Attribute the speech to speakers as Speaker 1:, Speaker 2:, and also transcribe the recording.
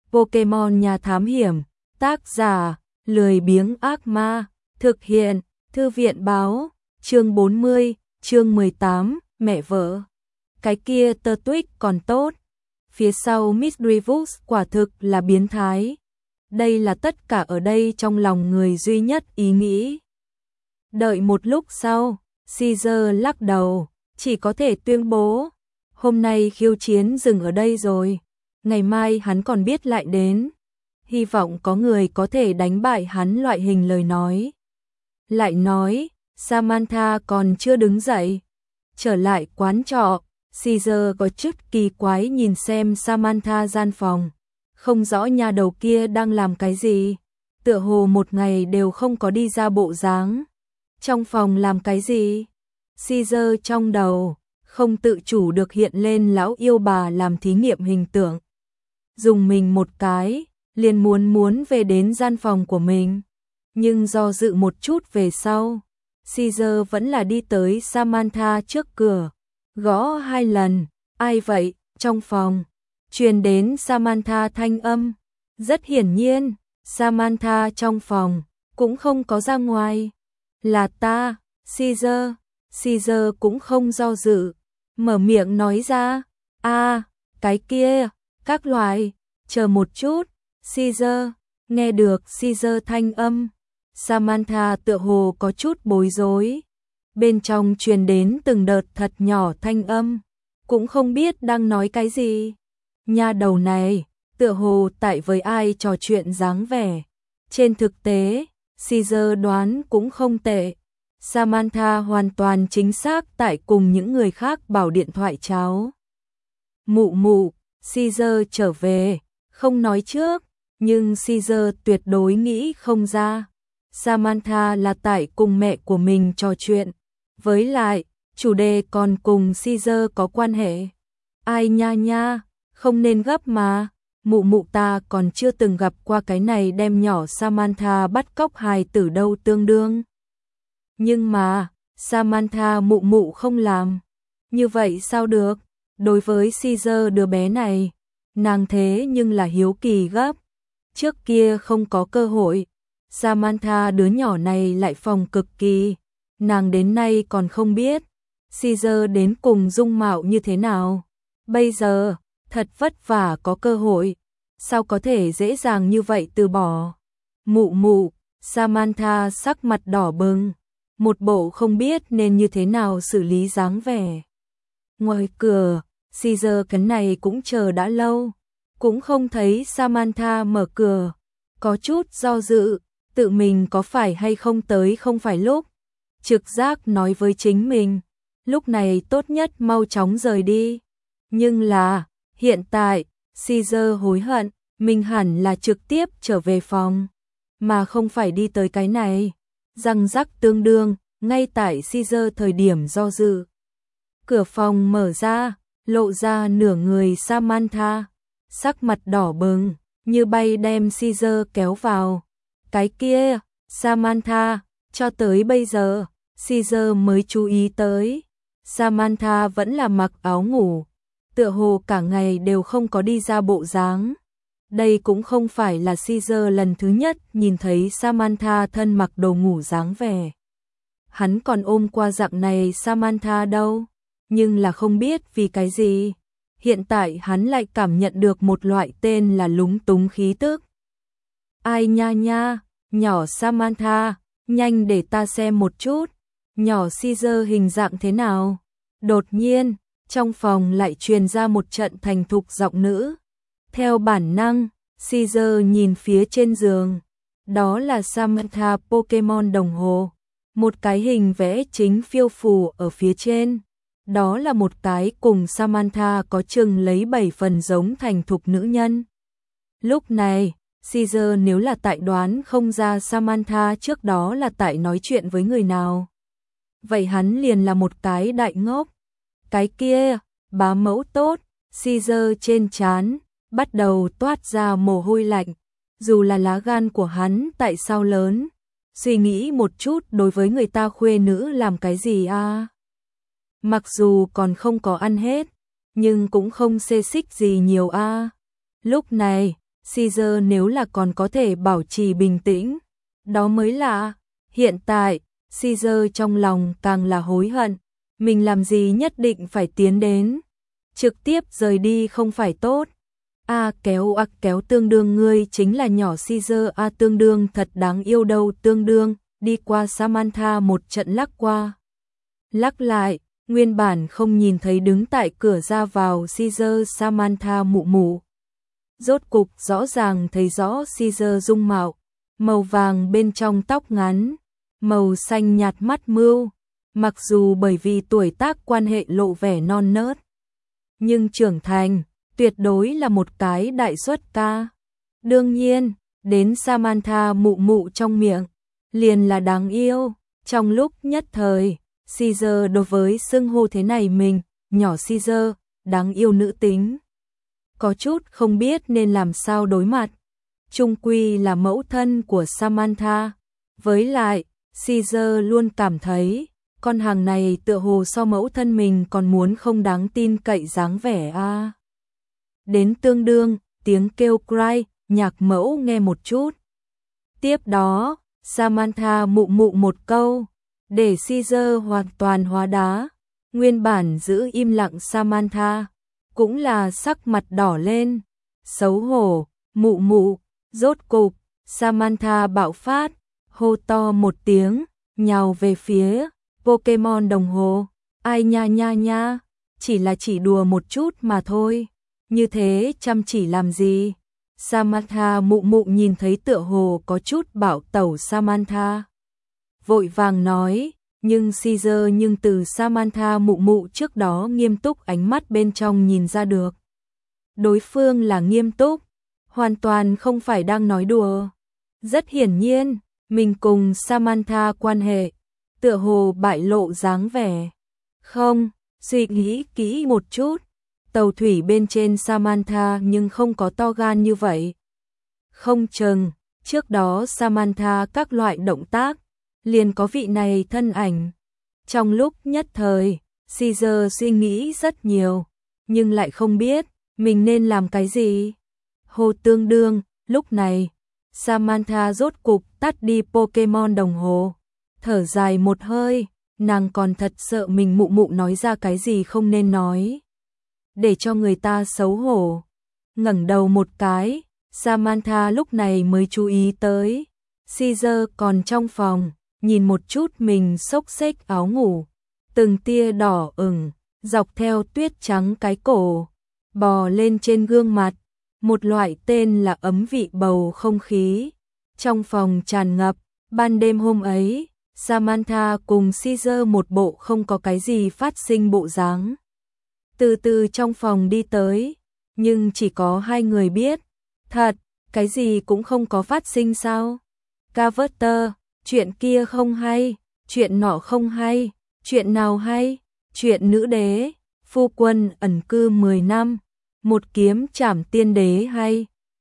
Speaker 1: Pokemon nhà thám hiểm, tác giả, lười biếng ác ma, thực hiện, thư viện báo, chương 40, chương 18, mẹ vợ. Cái kia Turtwig còn tốt. Phía sau Misdreavus quả thực là biến thái. Đây là tất cả ở đây trong lòng người duy nhất ý nghĩ. Đợi một lúc sau, Caesar lắc đầu, chỉ có thể tuyên bố. Hôm nay khiêu chiến dừng ở đây rồi. Ngày mai hắn còn biết lại đến. Hy vọng có người có thể đánh bại hắn loại hình lời nói. Lại nói, Samantha còn chưa đứng dậy. Trở lại quán trọ, Caesar có chút kỳ quái nhìn xem Samantha gian phòng. Không rõ nhà đầu kia đang làm cái gì. Tựa hồ một ngày đều không có đi ra bộ dáng. Trong phòng làm cái gì? Caesar trong đầu không tự chủ được hiện lên lão yêu bà làm thí nghiệm hình tượng. Dùng mình một cái, liền muốn về đến gian phòng của mình. Nhưng do dự một chút về sau, Caesar vẫn là đi tới Samantha trước cửa, gõ 2 lần. Ai vậy? Trong phòng truyền đến Samantha thanh âm. Rất hiển nhiên, Samantha trong phòng cũng không có ra ngoài. Là ta, Caesar. Caesar cũng không do dự, mở miệng nói ra. Cái kia, các loại, chờ một chút. Caesar, nghe được Caesar thanh âm, Samantha tựa hồ có chút bối rối. Bên trong truyền đến từng đợt thật nhỏ thanh âm, cũng không biết đang nói cái gì. Nha đầu này, tựa hồ tại với ai trò chuyện dáng vẻ. Trên thực tế, Caesar đoán cũng không tệ. Samantha hoàn toàn chính xác tại cùng những người khác bảo điện thoại cháo. Mụ, Caesar trở về, không nói trước, nhưng Caesar tuyệt đối nghĩ không ra. Samantha là tại cùng mẹ của mình trò chuyện, với lại, chủ đề còn cùng Caesar có quan hệ. Ai nha, không nên gấp mà, mụ ta còn chưa từng gặp qua cái này đem nhỏ Samantha bắt cóc hài tử đâu tương đương. Nhưng mà, Samantha mụ không làm. Như vậy sao được? Đối với Caesar đứa bé này, nàng thế nhưng là hiếu kỳ gấp. Trước kia không có cơ hội. Samantha đứa nhỏ này lại phòng cực kỳ. Nàng đến nay còn không biết Caesar đến cùng dung mạo như thế nào. Bây giờ, thật vất vả có cơ hội. Sao có thể dễ dàng như vậy từ bỏ? Mụ, Samantha sắc mặt đỏ bừng. Một bộ không biết nên như thế nào xử lý dáng vẻ. Ngoài cửa, Caesar cái này cũng chờ đã lâu, cũng không thấy Samantha mở cửa, có chút do dự, tự mình có phải hay không tới không phải lúc. Trực giác nói với chính mình, lúc này tốt nhất mau chóng rời đi. Nhưng là, hiện tại, Caesar hối hận, mình hẳn là trực tiếp trở về phòng, mà không phải đi tới cái này. Răng rắc tương đương, ngay tại Caesar thời điểm do dự. Cửa phòng mở ra, lộ ra nửa người Samantha, sắc mặt đỏ bừng, như bay đem Caesar kéo vào. Cái kia, Samantha, cho tới bây giờ, Caesar mới chú ý tới. Samantha vẫn là mặc áo ngủ, tựa hồ cả ngày đều không có đi ra bộ dáng. Đây cũng không phải là Caesar lần thứ nhất nhìn thấy Samantha thân mặc đồ ngủ dáng vẻ. Hắn còn ôm qua dạng này Samantha đâu, nhưng là không biết vì cái gì. Hiện tại hắn lại cảm nhận được một loại tên là lúng túng khí tức. Ai nha, nhỏ Samantha, nhanh để ta xem một chút, nhỏ Caesar hình dạng thế nào. Đột nhiên, trong phòng lại truyền ra một trận thành thục giọng nữ. Theo bản năng, Caesar nhìn phía trên giường. Đó là Samantha Pokemon đồng hồ. Một cái hình vẽ chính phiêu phù ở phía trên. Đó là một cái cùng Samantha có chừng lấy 7 phần giống thành thục nữ nhân. Lúc này, Caesar nếu là tại đoán không ra Samantha trước đó là tại nói chuyện với người nào. Vậy hắn liền là một cái đại ngốc. Cái kia, bá mẫu tốt, Caesar trên trán bắt đầu toát ra mồ hôi lạnh. Dù là lá gan của hắn tại sao lớn, suy nghĩ một chút đối với người ta khuê nữ làm cái gì à? Mặc dù còn không có ăn hết, nhưng cũng không xê xích gì nhiều à. Lúc này, Caesar nếu là còn có thể bảo trì bình tĩnh, đó mới lạ. Hiện tại, Caesar trong lòng càng là hối hận, mình làm gì nhất định phải tiến đến, trực tiếp rời đi không phải tốt. Kéo tương đương ngươi chính là nhỏ Caesar tương đương thật đáng yêu đâu tương đương, đi qua Samantha một trận lắc qua. Lắc lại, nguyên bản không nhìn thấy đứng tại cửa ra vào Caesar Samantha mụ mụ. Rốt cục rõ ràng thấy rõ Caesar dung mạo, màu vàng bên trong tóc ngắn, màu xanh nhạt mắt mưu, mặc dù bởi vì tuổi tác quan hệ lộ vẻ non nớt, nhưng trưởng thành, tuyệt đối là một cái đại xuất ca. Đương nhiên, đến Samantha mụ mụ trong miệng, liền là đáng yêu. Trong lúc nhất thời, Caesar đối với xưng hô thế này mình, nhỏ Caesar, đáng yêu nữ tính, có chút không biết nên làm sao đối mặt. Chung quy là mẫu thân của Samantha, với lại, Caesar luôn cảm thấy, con hàng này tựa hồ so mẫu thân mình còn muốn không đáng tin cậy dáng vẻ a. Đến tương đương, tiếng kêu cry, nhạc mẫu nghe một chút. Tiếp đó, Samantha mụ mụ một câu, để Caesar hoàn toàn hóa đá. Nguyên bản giữ im lặng Samantha, cũng là sắc mặt đỏ lên, xấu hổ, mụ mụ, rốt cục, Samantha bạo phát, hô to một tiếng, nhào về phía Pokemon đồng hồ. Ai nha nha nha, chỉ đùa một chút mà thôi, như thế chăm chỉ làm gì? Samantha mụ mụ nhìn thấy tựa hồ có chút bạo tẩu Samantha, vội vàng nói, nhưng Caesar nhưng từ Samantha mụ mụ trước đó nghiêm túc ánh mắt bên trong nhìn ra được. Đối phương là nghiêm túc, hoàn toàn không phải đang nói đùa. Rất hiển nhiên, mình cùng Samantha quan hệ, tựa hồ bại lộ dáng vẻ. Không, suy nghĩ kỹ một chút, tàu thủy bên trên Samantha nhưng không có to gan như vậy. Không chừng, trước đó Samantha các loại động tác, liền có vị này thân ảnh. Trong lúc nhất thời, Caesar suy nghĩ rất nhiều, nhưng lại không biết mình nên làm cái gì. Hồ tương đương, lúc này, Samantha rốt cục tắt đi Pokemon đồng hồ, thở dài một hơi, nàng còn thật sợ mình mụ mụ nói ra cái gì không nên nói, để cho người ta xấu hổ. Ngẩng đầu một cái, Samantha lúc này mới chú ý tới, Caesar còn trong phòng, nhìn một chút mình xốc xếch áo ngủ, từng tia đỏ ửng, dọc theo tuyết trắng cái cổ, bò lên trên gương mặt, một loại tên là ấm vị bầu không khí. Trong phòng tràn ngập, ban đêm hôm ấy, Samantha cùng Caesar một bộ không có cái gì phát sinh bộ dáng. Từ từ trong phòng đi tới, nhưng chỉ có hai người biết, thật, cái gì cũng không có phát sinh sao? Carter, chuyện kia không hay, chuyện nọ không hay, chuyện nào hay? Chuyện nữ đế, phu quân ẩn cư 10 năm, một kiếm trảm tiên đế hay?